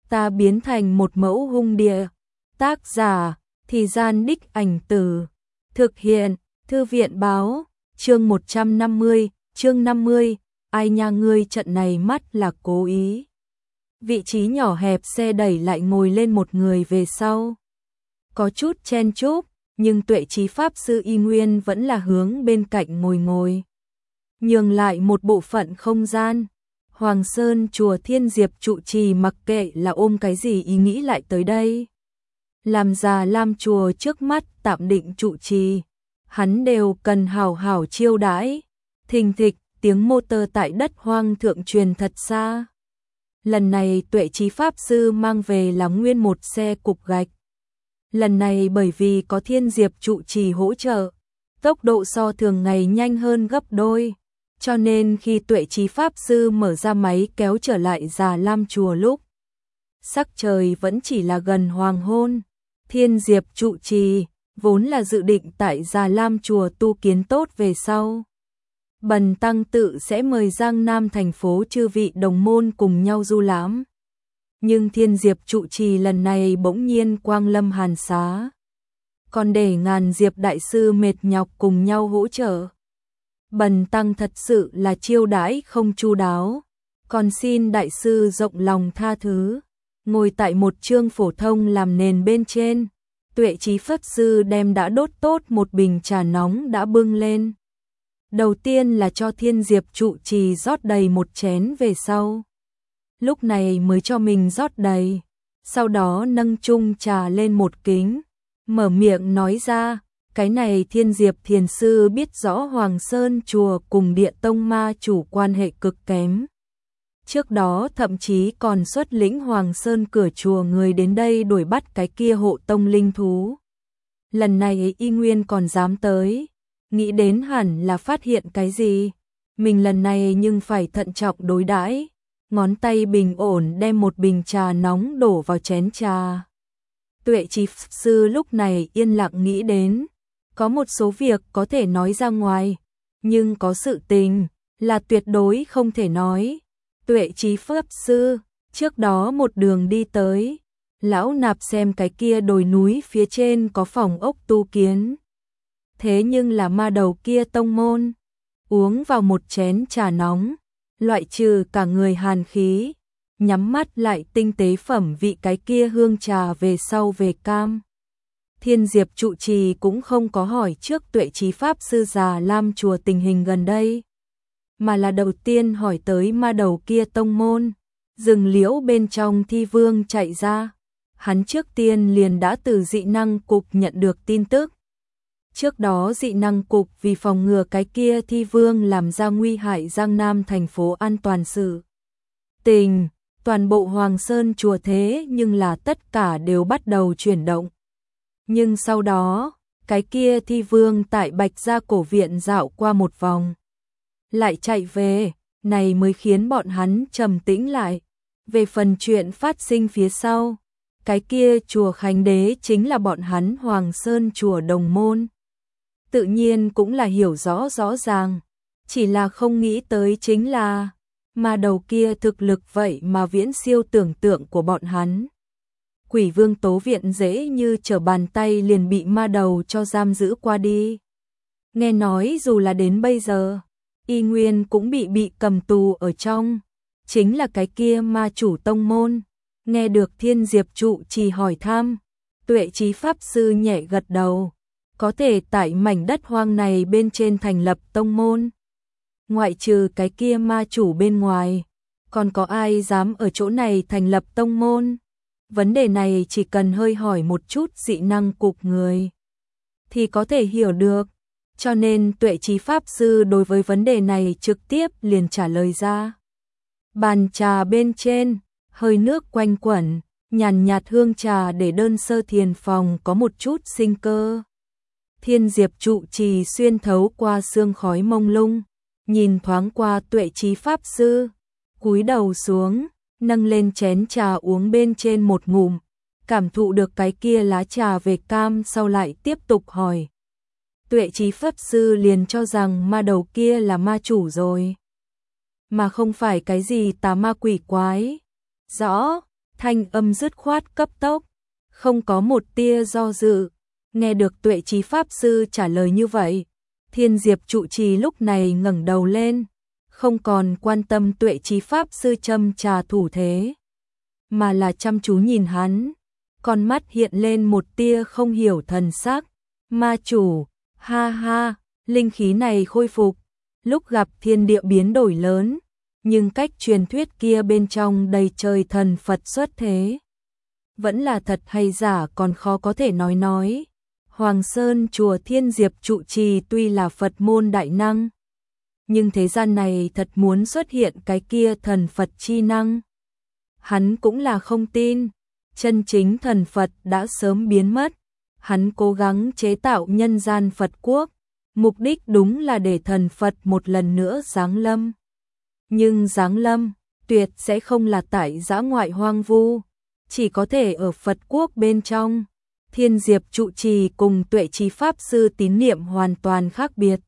ta biến thành một mẫu hung địa. Tác giả, Thì Gian Đích Ảnh Từ. Thực hiện, Thư viện báo, chương 150, chương 50, ai nha ngươi trận này mắt là cố ý. Vị trí nhỏ hẹp xe đẩy lại ngồi lên một người về sau. Có chút chen chúc, nhưng Tuệ Trí Pháp Sư y nguyên vẫn là hướng bên cạnh ngồi. Nhường lại một bộ phận không gian. Hoàng Sơn chùa Thiên Diệp trụ trì mặc kệ là ôm cái gì ý nghĩ lại tới đây. Làm Già Lam chùa trước mắt tạm định trụ trì, hắn đều cần hảo hảo chiêu đãi. Thình thịch, tiếng motor tại đất hoang thượng truyền thật xa. Lần này Tuệ Trí Pháp Sư mang về là nguyên một xe cục gạch. Lần này bởi vì có Thiên Diệp trụ trì hỗ trợ, tốc độ so thường ngày nhanh hơn gấp đôi. Cho nên khi Tuệ Trí Pháp Sư mở ra máy kéo trở lại Già Lam chùa lúc sắc trời vẫn chỉ là gần hoàng hôn. Thiên Diệp trụ trì vốn là dự định tại Già Lam chùa tu kiến tốt về sau. Bần tăng tự sẽ mời Giang Nam thành phố chư vị đồng môn cùng nhau du lãm. Nhưng Thiên Diệp trụ trì lần này bỗng nhiên quang lâm hàn xá. Còn để Ngàn Diệp đại sư mệt nhọc cùng nhau hỗ trợ. Bần tăng thật sự là chiêu đãi không chu đáo, còn xin đại sư rộng lòng tha thứ. Ngồi tại một chương phổ thông làm nền bên trên, Tuệ Trí Pháp Sư đem đã đốt tốt một bình trà nóng đã bưng lên. Đầu tiên là cho Thiên Diệp trụ trì rót đầy một chén về sau. Lúc này mới cho mình rót đầy, sau đó nâng chung trà lên một kính, mở miệng nói ra. Cái này Thiên Diệp thiền sư biết rõ Hoàng Sơn chùa cùng Địa Tông ma chủ quan hệ cực kém. Trước đó thậm chí còn xuất lĩnh Hoàng Sơn cửa chùa người đến đây đuổi bắt cái kia hộ tông linh thú. Lần này y nguyên còn dám tới, nghĩ đến hẳn là phát hiện cái gì. Mình lần này nhưng phải thận trọng đối đãi. Ngón tay bình ổn đem một bình trà nóng đổ vào chén trà. Tuệ Trí Sư lúc này yên lặng nghĩ đến. Có một số việc có thể nói ra ngoài, nhưng có sự tình là tuyệt đối không thể nói. Tuệ Trí Pháp Sư, trước đó một đường đi tới, lão nạp xem cái kia đồi núi phía trên có phòng ốc tu kiến. Thế nhưng là ma đầu kia tông môn, uống vào một chén trà nóng, loại trừ cả người hàn khí, nhắm mắt lại tinh tế phẩm vị cái kia hương trà về sau về cam. Thiên Diệp trụ trì cũng không có hỏi trước Tuệ Trí Pháp Sư Già Lam chùa tình hình gần đây, mà là đầu tiên hỏi tới ma đầu kia tông môn. Rừng liễu bên trong thi vương chạy ra, hắn trước tiên liền đã từ dị năng cục nhận được tin tức. Trước đó dị năng cục vì phòng ngừa cái kia thi vương làm ra nguy hại Giang Nam thành phố an toàn sự tình, toàn bộ Hoàng Sơn chùa thế nhưng là tất cả đều bắt đầu chuyển động. Nhưng sau đó, cái kia thi vương tại Bạch Gia cổ viện dạo qua một vòng, lại chạy về, này mới khiến bọn hắn trầm tĩnh lại. Về phần chuyện phát sinh phía sau, cái kia chùa Khánh Đế chính là bọn hắn Hoàng Sơn chùa đồng môn. Tự nhiên cũng là hiểu rõ ràng, chỉ là không nghĩ tới chính là, ma đầu kia thực lực vậy mà viễn siêu tưởng tượng của bọn hắn. Quỷ Vương Tố Viện dễ như trở bàn tay liền bị ma đầu cho giam giữ qua đi. Nghe nói dù là đến bây giờ, y nguyên cũng bị cầm tù ở trong, chính là cái kia ma chủ tông môn. Nghe được Thiên Diệp trụ trì hỏi thăm, Tuệ Trí Pháp Sư nhẹ gật đầu, có thể tại mảnh đất hoang này bên trên thành lập tông môn. Ngoại trừ cái kia ma chủ bên ngoài, còn có ai dám ở chỗ này thành lập tông môn? Vấn đề này chỉ cần hơi hỏi một chút dị năng cục người thì có thể hiểu được, cho nên Tuệ Trí Pháp Sư đối với vấn đề này trực tiếp liền trả lời ra. Bàn trà bên trên, hơi nước quanh quẩn, nhàn nhạt hương trà để đơn sơ thiền phòng có một chút sinh cơ. Thiên Diệp trụ trì xuyên thấu qua sương khói mông lung, nhìn thoáng qua Tuệ Trí Pháp Sư, cúi đầu xuống, nâng lên chén trà uống bên trên một ngụm, cảm thụ được cái kia lá trà về cam sau lại tiếp tục hỏi. Tuệ Trí Pháp Sư liền cho rằng ma đầu kia là ma chủ rồi, mà không phải cái gì tà ma quỷ quái. Rõ, thanh âm dứt khoát cấp tốc, không có một tia do dự. Nghe được Tuệ Trí Pháp Sư trả lời như vậy, Thiên Diệp trụ trì lúc này ngẩng đầu lên, không còn quan tâm Tuệ Trí Pháp Sư châm trà thủ thế, mà là chăm chú nhìn hắn, con mắt hiện lên một tia không hiểu thần sắc. Ma chủ, ha ha, linh khí này khôi phục, lúc gặp thiên địa biến đổi lớn, nhưng cách truyền thuyết kia bên trong đầy trời thần Phật xuất thế. Vẫn là thật hay giả còn khó có thể nói. Hoàng Sơn chùa Thiên Diệp trụ trì tuy là Phật môn đại năng, nhưng thế gian này thật muốn xuất hiện cái kia thần Phật chi năng. Hắn cũng là không tin, chân chính thần Phật đã sớm biến mất. Hắn cố gắng chế tạo nhân gian Phật quốc, mục đích đúng là để thần Phật một lần nữa giáng lâm. Nhưng giáng lâm, tuyệt sẽ không là tại dã ngoại hoang vu, chỉ có thể ở Phật quốc bên trong. Thiên Diệp trụ trì cùng Tuệ Trí Pháp Sư tín niệm hoàn toàn khác biệt.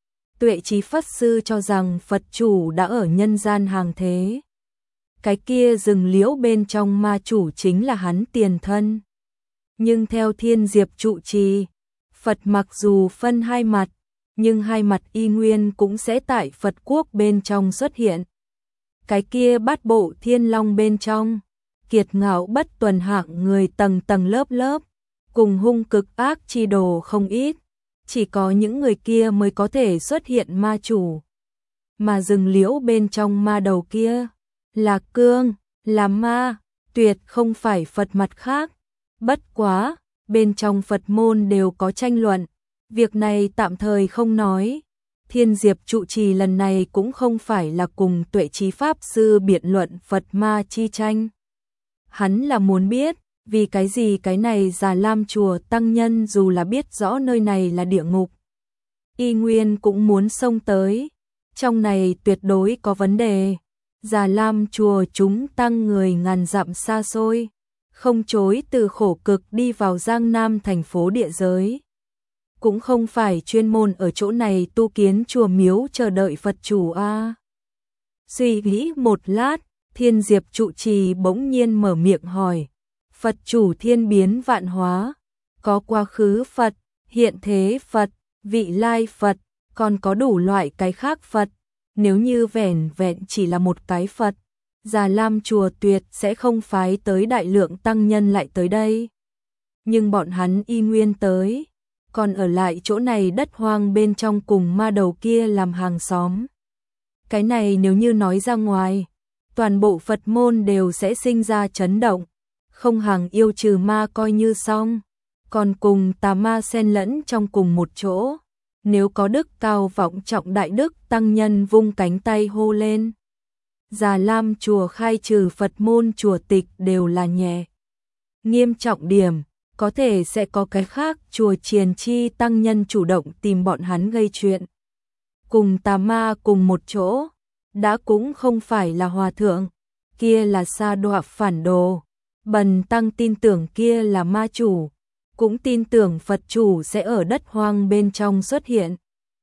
Tuệ Trí Pháp Sư cho rằng Phật chủ đã ở nhân gian hàng thế. Cái kia rừng liễu bên trong ma chủ chính là hắn tiền thân. Nhưng theo Thiên Diệp trụ trì, Phật mặc dù phân hai mặt, nhưng hai mặt y nguyên cũng sẽ tại Phật quốc bên trong xuất hiện. Cái kia bát bộ thiên long bên trong, kiệt ngạo bất tuần hạng người tầng tầng lớp lớp, cùng hung cực ác chi đồ không ít, chỉ có những người kia mới có thể xuất hiện ma chủ. Mà rừng liễu bên trong ma đầu kia, là cương, là ma, tuyệt không phải Phật mặt khác. Bất quá, bên trong Phật môn đều có tranh luận, việc này tạm thời không nói. Thiên Diệp trụ trì lần này cũng không phải là cùng Tuệ Trí Pháp Sư biện luận Phật ma chi tranh. Hắn là muốn biết, vì cái gì cái này Già Lam chùa tăng nhân dù là biết rõ nơi này là địa ngục, y nguyên cũng muốn xông tới. Trong này tuyệt đối có vấn đề. Già Lam chùa chúng tăng người ngàn dặm xa xôi, không chối từ khổ cực đi vào Giang Nam thành phố địa giới. Cũng không phải chuyên môn ở chỗ này tu kiến chùa miếu chờ đợi Phật chủ a. Suy nghĩ một lát, Thiên Diệp trụ trì bỗng nhiên mở miệng hỏi, Phật chủ thiên biến vạn hóa, có quá khứ Phật, hiện thế Phật, vị lai Phật, còn có đủ loại cái khác Phật. Nếu như vẻn vẹn chỉ là một cái Phật, Già Lam chùa tuyệt sẽ không phái tới đại lượng tăng nhân lại tới đây. Nhưng bọn hắn y nguyên tới, còn ở lại chỗ này đất hoang bên trong cùng ma đầu kia làm hàng xóm. Cái này nếu như nói ra ngoài, toàn bộ Phật môn đều sẽ sinh ra chấn động, không hàng yêu trừ ma coi như xong, còn cùng tà ma xen lẫn trong cùng một chỗ. Nếu có đức cao vọng trọng đại đức tăng nhân vung cánh tay hô lên, Già Lam chùa khai trừ Phật môn chùa tịch đều là nhẹ. Nghiêm trọng điểm, có thể sẽ có cái khác chùa triền chi tăng nhân chủ động tìm bọn hắn gây chuyện. Cùng tà ma cùng một chỗ, đã cũng không phải là hòa thượng, kia là sa đọa phản đồ. Bần tăng tin tưởng kia là ma chủ, cũng tin tưởng Phật chủ sẽ ở đất hoang bên trong xuất hiện.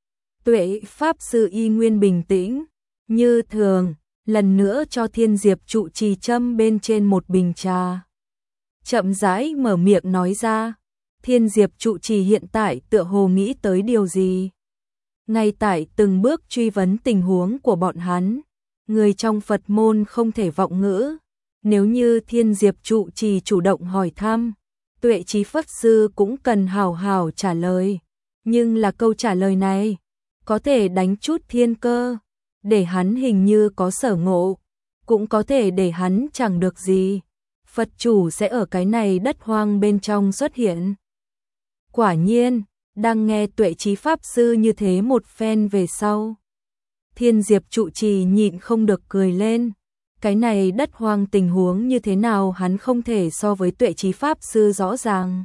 Tuệ Pháp Sư y nguyên bình tĩnh, như thường, lần nữa cho Thiên Diệp trụ trì châm bên trên một bình trà. Chậm rãi mở miệng nói ra, Thiên Diệp trụ trì hiện tại tựa hồ nghĩ tới điều gì. Ngay tại từng bước truy vấn tình huống của bọn hắn, người trong Phật môn không thể vọng ngữ. Nếu như Thiên Diệp trụ trì chủ động hỏi thăm, Tuệ Trí Pháp Sư cũng cần hào hào trả lời. Nhưng là câu trả lời này, có thể đánh chút thiên cơ, để hắn hình như có sở ngộ, cũng có thể để hắn chẳng được gì. Phật chủ sẽ ở cái này đất hoang bên trong xuất hiện. Quả nhiên, đang nghe Tuệ Trí Pháp Sư như thế một phen về sau, Thiên Diệp trụ trì nhịn không được cười lên. Cái này đất hoang tình huống như thế nào hắn không thể so với Tuệ Trí Pháp Sư rõ ràng.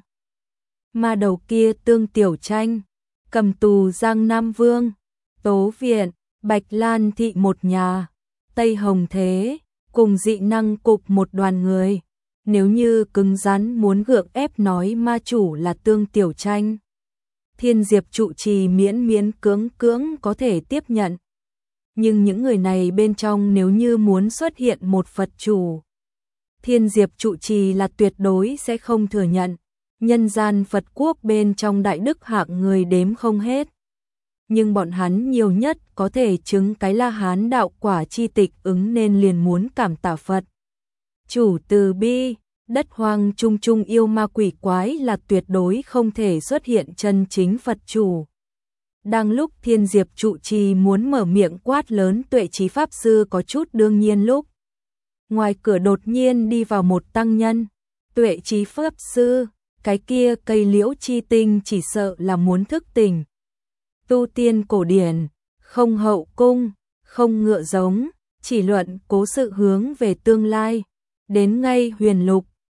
Ma đầu kia Tương Tiểu Tranh, cầm tù Giang Nam Vương, Tố Viện, Bạch Lan Thị một nhà, Tây Hồng Thế, cùng dị năng cục một đoàn người. Nếu như cứng rắn muốn gượng ép nói ma chủ là Tương Tiểu Tranh, Thiên Diệp trụ trì miễn miễn cưỡng cưỡng có thể tiếp nhận. Nhưng những người này bên trong nếu như muốn xuất hiện một Phật chủ, Thiên Diệp trụ trì là tuyệt đối sẽ không thừa nhận. Nhân gian Phật quốc bên trong đại đức hạng người đếm không hết. Nhưng bọn hắn nhiều nhất có thể chứng cái La Hán đạo quả chi tịch ứng nên liền muốn cảm tạ Phật chủ từ bi. Đất hoang trung trung yêu ma quỷ quái là tuyệt đối không thể xuất hiện chân chính Phật chủ. Đang lúc Thiên Diệp trụ trì muốn mở miệng quát lớn Tuệ Trí Pháp Sư có chút đương nhiên lúc. Ngoài cửa đột nhiên đi vào một tăng nhân. Tuệ Trí Pháp Sư, cái kia cây liễu chi tinh chỉ sợ là muốn thức tỉnh. Tu tiên cổ điển, không hậu cung, không ngựa giống, chỉ luận cố sự hướng về tương lai. Đến ngay huyền lục,